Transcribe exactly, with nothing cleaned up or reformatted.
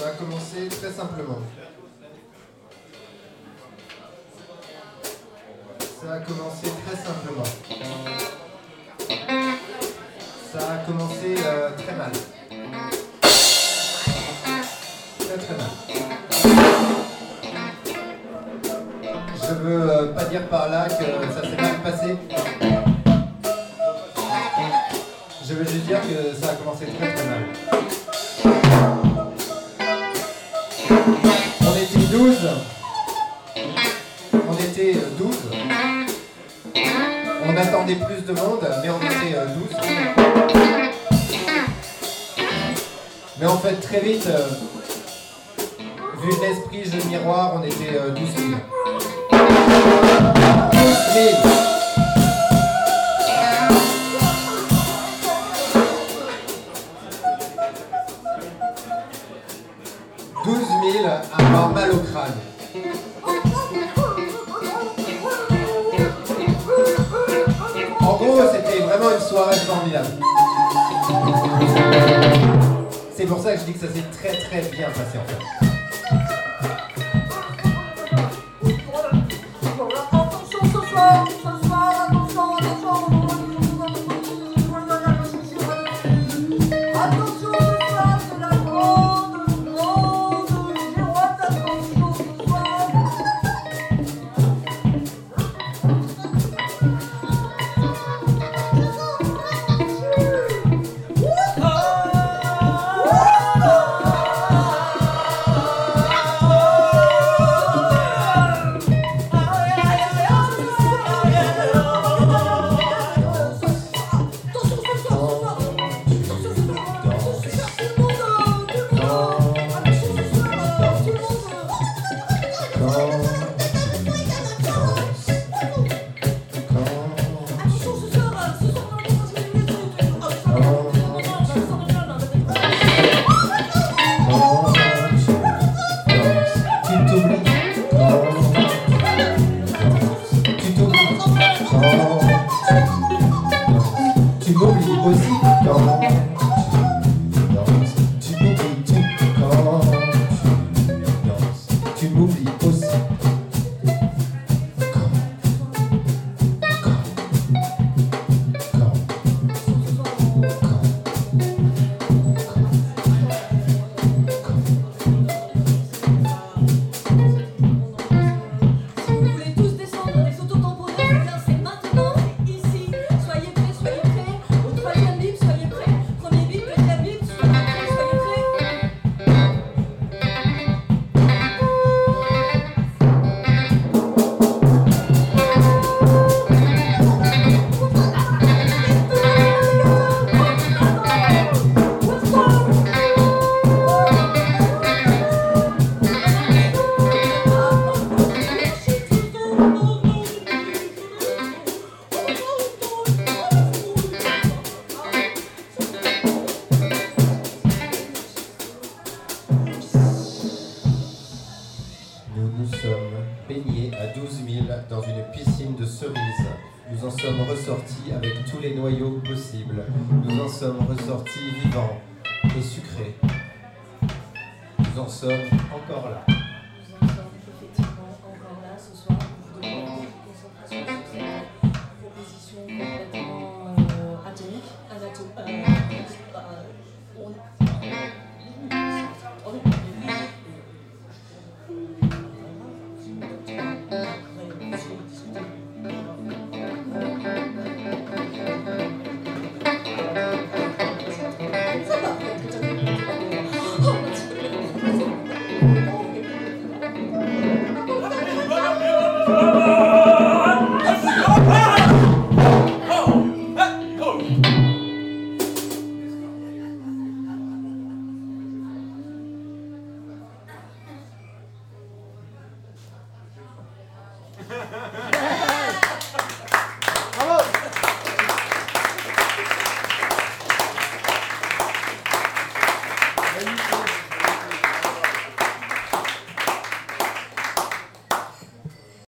Ça va commencer très simplement. Ça a commencé très simplement. Ça a commencé euh, très mal. Très très mal. Je veux euh, pas dire par là que ça s'est mal passé. Je veux juste dire que ça a commencé très très mal. On était douze. On était douze. On attendait plus de monde, mais on était douze. Mais en fait, très vite, euh, vu l'esprit jeu de miroir, on était euh, douze mille. douze mille. douze mille à avoir mal au crâne. En gros, c'était vraiment une soirée formidable. C'est pour ça que je dis que ça s'est très très bien passé en fait. Attention ce soir, ce soir, attention, attention. Attention ce soir, c'est la grande, grande girouette, attention ce soir. Tu m'oublies aussi quand tu danses. Tu m'oublies tout quand tu danses. Tu m'oublies aussi quand, quand, quand, Si vous voulez tous descendre des photos temporaires, eh bien c'est maintenant, ici. Soyez prêts, soyez prêts. Au troisième bip, soyez prêts. Premier bip, deuxième bip, soyez prêts, soyez prêts. Nous nous sommes baignés à douze mille dans une piscine de cerises. Nous en sommes ressortis avec tous les noyaux possibles. Nous en sommes ressortis vivants et sucrés. Nous en sommes encore là. Nous en sommes effectivement encore là ce soir. Nous vous demandons une concentration sur cette proposition complètement euh, atomique. Anato- euh, euh, on-